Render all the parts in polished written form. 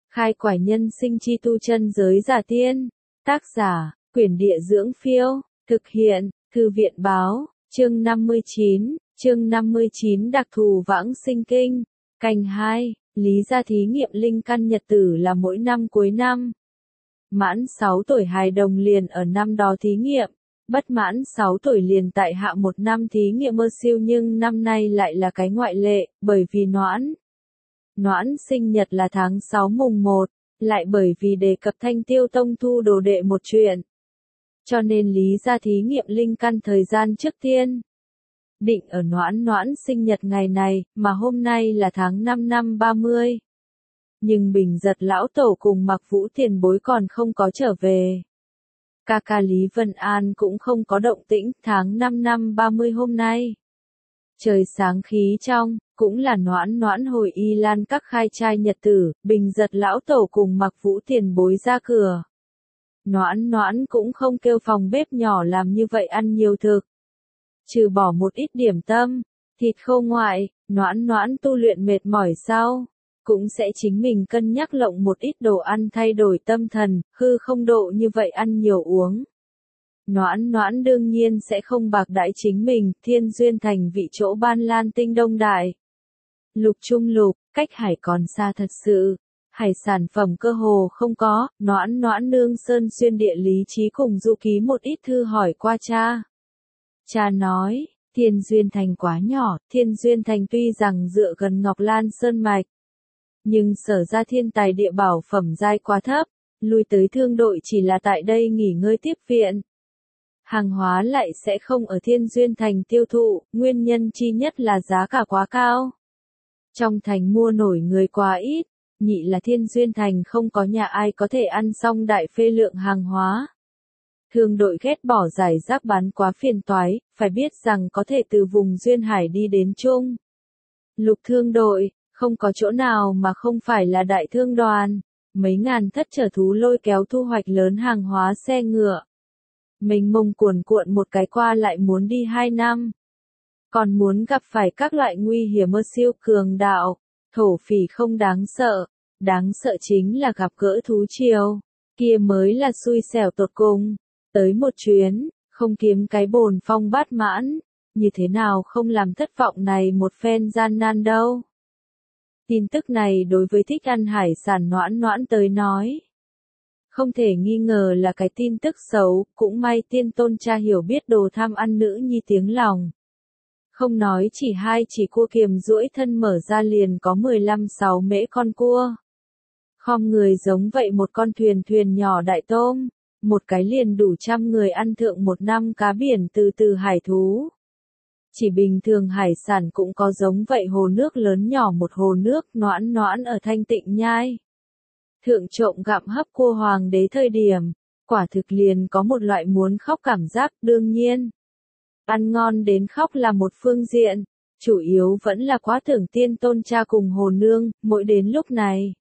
Khai quải nhân sinh chi tu chân giới giả tiên. Tác giả, Quyển Địa Dưỡng Phiêu. Thực hiện, Thư viện Báo. Chương 59 đặc thù vãng sinh kinh. Canh 2, lý ra thí nghiệm linh căn nhật tử là mỗi năm cuối năm. Mãn 6 tuổi hài đồng liền ở năm đó thí nghiệm. Bất mãn 6 tuổi liền tại hạ một năm thí nghiệm mơ siêu, nhưng năm nay lại là cái ngoại lệ, bởi vì Noãn sinh nhật là tháng 6 mùng 1, lại bởi vì đề cập Thanh Tiêu Tông thu đồ đệ một chuyện. Cho nên lý ra thí nghiệm linh căn thời gian trước tiên. Định ở Noãn sinh nhật ngày này, mà hôm nay là tháng 5 năm 30. Nhưng Bình Giật lão tổ cùng Mặc Vũ tiền bối còn không có trở về. Ca ca Lý Vân An cũng không có động tĩnh, tháng 5 năm 30 hôm nay. Trời sáng khí trong, cũng là Noãn hồi Y Lan các khai trai nhật tử, Bình Giật lão tổ cùng Mặc Vũ tiền bối ra cửa. Noãn cũng không kêu phòng bếp nhỏ làm như vậy ăn nhiều thực. Trừ bỏ một ít điểm tâm, thịt khô ngoại, Noãn tu luyện mệt mỏi sau, cũng sẽ chính mình cân nhắc lộng một ít đồ ăn thay đổi tâm thần, hư không độ như vậy ăn nhiều uống. Noãn đương nhiên sẽ không bạc đãi chính mình, Thiên Duyên Thành vị chỗ Ban Lan tinh đông đại. Lục trung lục, cách hải còn xa thật sự. Hải sản phẩm cơ hồ không có, Noãn nương Sơn Xuyên địa lý trí cùng du ký một ít thư hỏi qua cha. Cha nói, Thiên Duyên Thành quá nhỏ, Thiên Duyên Thành tuy rằng dựa gần Ngọc Lan Sơn Mạch, nhưng sở ra thiên tài địa bảo phẩm giai quá thấp, lui tới thương đội chỉ là tại đây nghỉ ngơi tiếp viện. Hàng hóa lại sẽ không ở Thiên Duyên Thành tiêu thụ, nguyên nhân chi nhất là giá cả quá cao. Trong thành mua nổi người quá ít, nhị là Thiên Duyên Thành không có nhà ai có thể ăn xong đại phê lượng hàng hóa. Thương đội ghét bỏ giải rác bán quá phiền toái, phải biết rằng có thể từ vùng Duyên Hải đi đến Trung Lục thương đội, không có chỗ nào mà không phải là đại thương đoàn, mấy ngàn thất chở thú lôi kéo thu hoạch lớn hàng hóa xe ngựa. Mênh mông cuồn cuộn một cái qua lại muốn đi 2 năm. Còn muốn gặp phải các loại nguy hiểm mơ siêu cường đạo, thổ phỉ không đáng sợ chính là gặp gỡ thú triều, kia mới là xui xẻo tột cùng. Tới một chuyến, không kiếm cái bồn phong bát mãn, như thế nào không làm thất vọng này một phen gian nan đâu. Tin tức này đối với thích ăn hải sản Noãn tới nói, không thể nghi ngờ là cái tin tức xấu, cũng may tiên tôn cha hiểu biết đồ tham ăn nữ nhi tiếng lòng. Không nói chỉ cua kiềm duỗi thân mở ra liền có 15-6 mễ con cua. Khom người giống vậy một con thuyền nhỏ đại tôm, một cái liền đủ 100 người ăn thượng một năm cá biển từ hải thú. Chỉ bình thường hải sản cũng có giống vậy hồ nước lớn nhỏ một hồ nước Noãn ở Thanh Tịnh Nhai. Thượng trộm gặm hấp cua hoàng đế thời điểm, quả thực liền có một loại muốn khóc cảm giác, đương nhiên. Ăn ngon đến khóc là một phương diện, chủ yếu vẫn là quá tưởng tiên tôn cha cùng hồ nương, mỗi đến lúc này.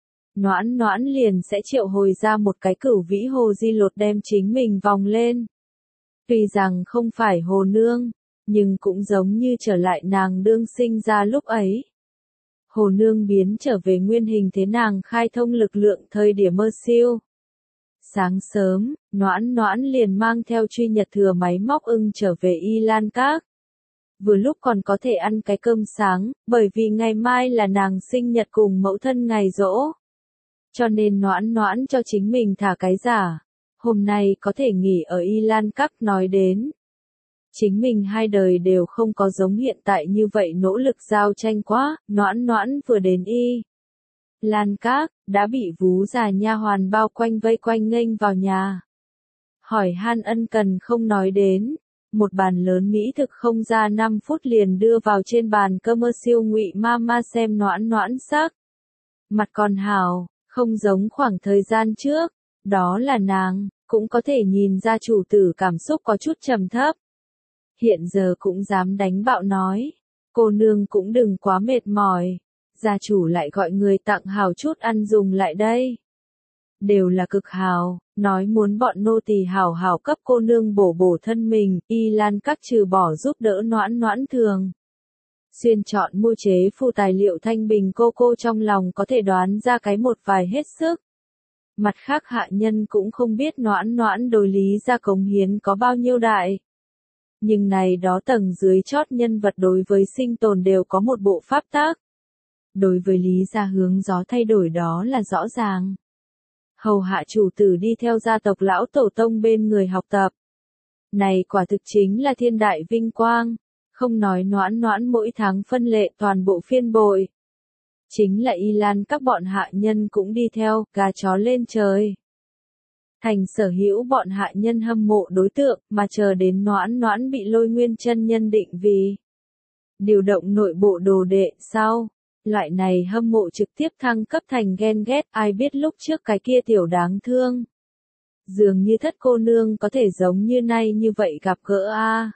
Noãn liền sẽ triệu hồi ra một cái cửu vĩ hồ di lột đem chính mình vòng lên. Tuy rằng không phải hồ nương, nhưng cũng giống như trở lại nàng đương sinh ra lúc ấy. Hồ nương biến trở về nguyên hình thế nàng khai thông lực lượng thời điểm mơ siêu. Sáng sớm, Noãn liền mang theo truy nhật thừa máy móc ưng trở về Y Lan Các. Vừa lúc còn có thể ăn cái cơm sáng, bởi vì ngày mai là nàng sinh nhật cùng mẫu thân ngày giỗ. Cho nên Noãn cho chính mình thả cái giả. Hôm nay có thể nghỉ ở Y Lan Các nói đến. Chính mình hai đời đều không có giống hiện tại như vậy nỗ lực giao tranh quá, Noãn vừa đến Y Lan Các, đã bị vú già nha hoàn bao quanh vây quanh nghênh vào nhà. Hỏi han ân cần không nói đến, một bàn lớn mỹ thực không ra 5 phút liền đưa vào trên bàn cơm mơ siêu Ngụy Mama xem Noãn sắc. Mặt còn hào, không giống khoảng thời gian trước, đó là nàng, cũng có thể nhìn ra chủ tử cảm xúc có chút trầm thấp. Hiện giờ cũng dám đánh bạo nói, cô nương cũng đừng quá mệt mỏi, gia chủ lại gọi người tặng hào chút ăn dùng lại đây. Đều là cực hào, nói muốn bọn nô tỳ hào cấp cô nương bổ thân mình, Y Lan Các trừ bỏ giúp đỡ Noãn thường. Xuyên chọn mua chế phù tài liệu thanh bình, cô trong lòng có thể đoán ra cái một vài hết sức. Mặt khác hạ nhân cũng không biết Noãn Noãn đối Lý gia cống hiến có bao nhiêu đại. Nhưng này đó tầng dưới chót nhân vật đối với sinh tồn đều có một bộ pháp tác. Đối với Lý gia hướng gió thay đổi đó là rõ ràng. Hầu hạ chủ tử đi theo gia tộc lão tổ tông bên người học tập. Này quả thực chính là thiên đại vinh quang, không nói Noãn Noãn mỗi tháng phân lệ toàn bộ phiên bội. Chính là Y Lan các bọn hạ nhân cũng đi theo, gà chó lên trời. Thành sở hữu bọn hạ nhân hâm mộ đối tượng, mà chờ đến Noãn Noãn bị Lôi Nguyên chân nhân định vì điều động nội bộ đồ đệ sau. Loại này hâm mộ trực tiếp thăng cấp thành ghen ghét, ai biết lúc trước cái kia tiểu đáng thương. Dường như thất cô nương có thể giống như nay như vậy gặp gỡ a.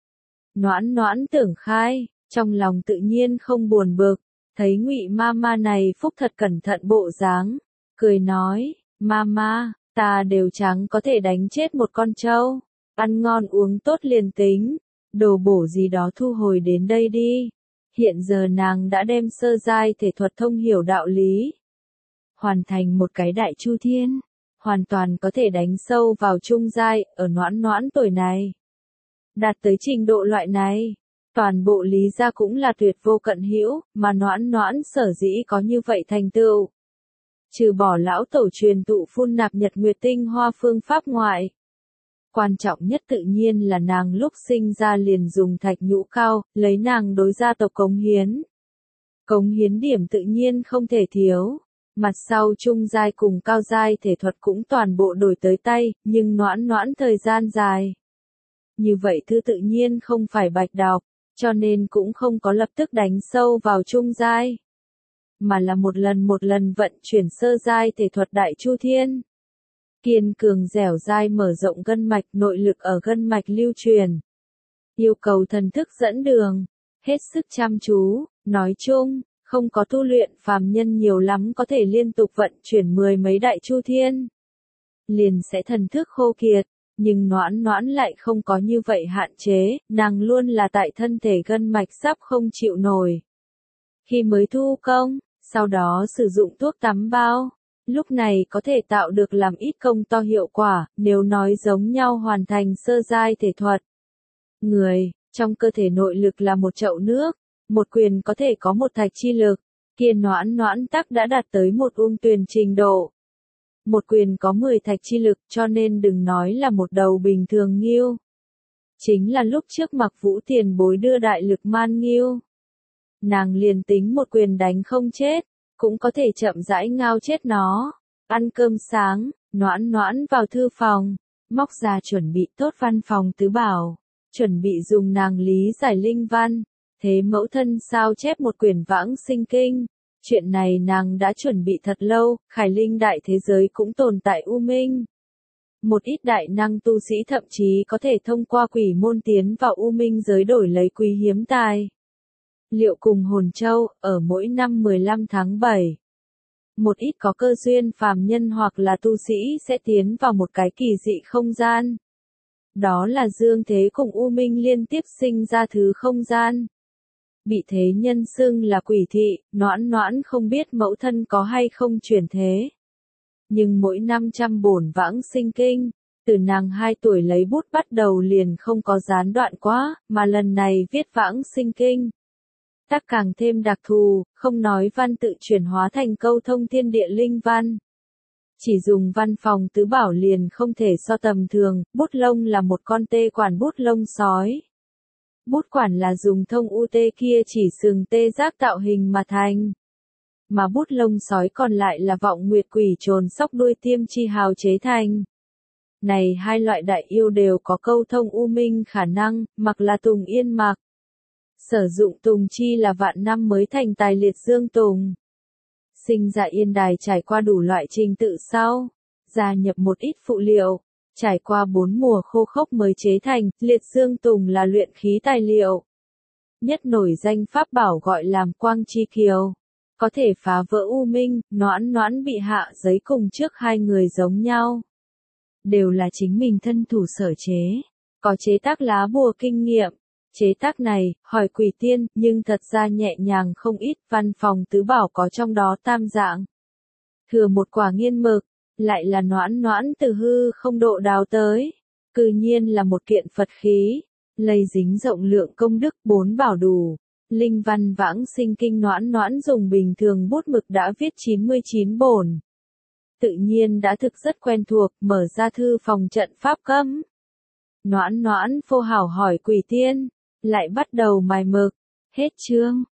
Noãn Noãn tưởng khai, trong lòng tự nhiên không buồn bực, thấy Ngụy Mama này phúc thật cẩn thận bộ dáng, cười nói, Mama, ta đều chẳng có thể đánh chết một con trâu, ăn ngon uống tốt liền tính, đồ bổ gì đó thu hồi đến đây đi. Hiện giờ nàng đã đem sơ giai thể thuật thông hiểu đạo lý, hoàn thành một cái đại chu thiên, hoàn toàn có thể đánh sâu vào trung giai, ở Noãn Noãn tuổi này. Đạt tới trình độ loại này, toàn bộ Lý gia cũng là tuyệt vô cận hữu, mà Noãn Noãn sở dĩ có như vậy thành tựu. Trừ bỏ lão tổ truyền tụ phun nạp nhật nguyệt tinh hoa phương pháp ngoại. Quan trọng nhất tự nhiên là nàng lúc sinh ra liền dùng thạch nhũ cao, lấy nàng đối gia tộc cống hiến. Cống hiến điểm tự nhiên không thể thiếu. Mặt sau trung giai cùng cao giai thể thuật cũng toàn bộ đổi tới tay, nhưng Noãn Noãn thời gian dài. Như vậy thư tự nhiên không phải bạch đọc, cho nên cũng không có lập tức đánh sâu vào trung giai. Mà là một lần vận chuyển sơ giai thể thuật đại chu thiên. Kiên cường dẻo dai mở rộng gân mạch, nội lực ở gân mạch lưu truyền. Yêu cầu thần thức dẫn đường, hết sức chăm chú, nói chung, không có tu luyện phàm nhân nhiều lắm có thể liên tục vận chuyển 10 mấy đại chu thiên. Liền sẽ thần thức khô kiệt, nhưng Noãn Noãn lại không có như vậy hạn chế, nàng luôn là tại thân thể gân mạch sắp không chịu nổi. Khi mới thu công, sau đó sử dụng thuốc tắm bao. Lúc này có thể tạo được làm ít công to hiệu quả, nếu nói giống nhau hoàn thành sơ giai thể thuật. Người, trong cơ thể nội lực là một chậu nước, một quyền có thể có một thạch chi lực, kia Noãn Noãn tắc đã đạt tới một tuyền trình độ. Một quyền có 10 thạch chi lực cho nên đừng nói là một đầu bình thường nghiêu. Chính là lúc trước Mặc Vũ tiền bối đưa đại lực man nghiêu. Nàng liền tính một quyền đánh không chết, cũng có thể chậm rãi ngao chết nó. Ăn cơm sáng, Noãn Noãn vào thư phòng, móc ra chuẩn bị tốt văn phòng tứ bảo, chuẩn bị dùng nàng lý giải linh văn, thế mẫu thân sao chép một quyển vãng sinh kinh. Chuyện này nàng đã chuẩn bị thật lâu, khải linh đại thế giới cũng tồn tại u minh. Một ít đại năng tu sĩ thậm chí có thể thông qua quỷ môn tiến vào u minh giới đổi lấy quý hiếm tài liệu cùng hồn châu, ở mỗi năm 15 tháng 7. Một ít có cơ duyên phàm nhân hoặc là tu sĩ sẽ tiến vào một cái kỳ dị không gian. Đó là dương thế cùng u minh liên tiếp sinh ra thứ không gian. Bị thế nhân xưng là quỷ thị, Noãn Noãn không biết mẫu thân có hay không chuyển thế. Nhưng mỗi 500 bổn vãng sinh kinh, từ nàng 2 tuổi lấy bút bắt đầu liền không có gián đoạn quá, mà lần này viết vãng sinh kinh. Tác càng thêm đặc thù, không nói văn tự chuyển hóa thành câu thông thiên địa linh văn. Chỉ dùng văn phòng tứ bảo liền không thể so tầm thường, bút lông là một con tê quản bút lông sói. Bút quản là dùng thông u tê kia chỉ sừng tê giác tạo hình mà thành. Mà bút lông sói còn lại là vọng nguyệt quỷ trồn sóc đuôi tiêm chi hào chế thành. Này hai loại đại yêu đều có câu thông u minh khả năng, mặc là tùng yên mặc. Sử dụng tùng chi là vạn năm mới thành tài liệt dương tùng. Sinh ra yên đài trải qua đủ loại trình tự sau, gia nhập một ít phụ liệu, trải qua 4 mùa khô khốc mới chế thành, liệt dương tùng là luyện khí tài liệu. Nhất nổi danh pháp bảo gọi làm quang chi kiều, có thể phá vỡ u minh. Noãn Noãn bị hạ giấy cùng trước 2 người giống nhau. Đều là chính mình thân thủ sở chế, có chế tác lá bùa kinh nghiệm. chế tác này, hỏi Quỷ Tiên, nhưng thật ra nhẹ nhàng không ít, văn phòng tứ bảo có trong đó tam dạng. Thừa một quả nghiên mực, lại là noãn noãn từ hư không độ đào tới, cư nhiên là một kiện Phật khí, lây dính rộng lượng công đức, 4 bảo đủ. Linh văn vãng sinh kinh noãn noãn dùng bình thường bút mực đã viết 99 bổn. Tự nhiên đã thực rất quen thuộc, mở ra thư phòng trận pháp cấm. Noãn noãn phô hảo hỏi Quỷ Tiên, lại bắt đầu mài mực, hết chương.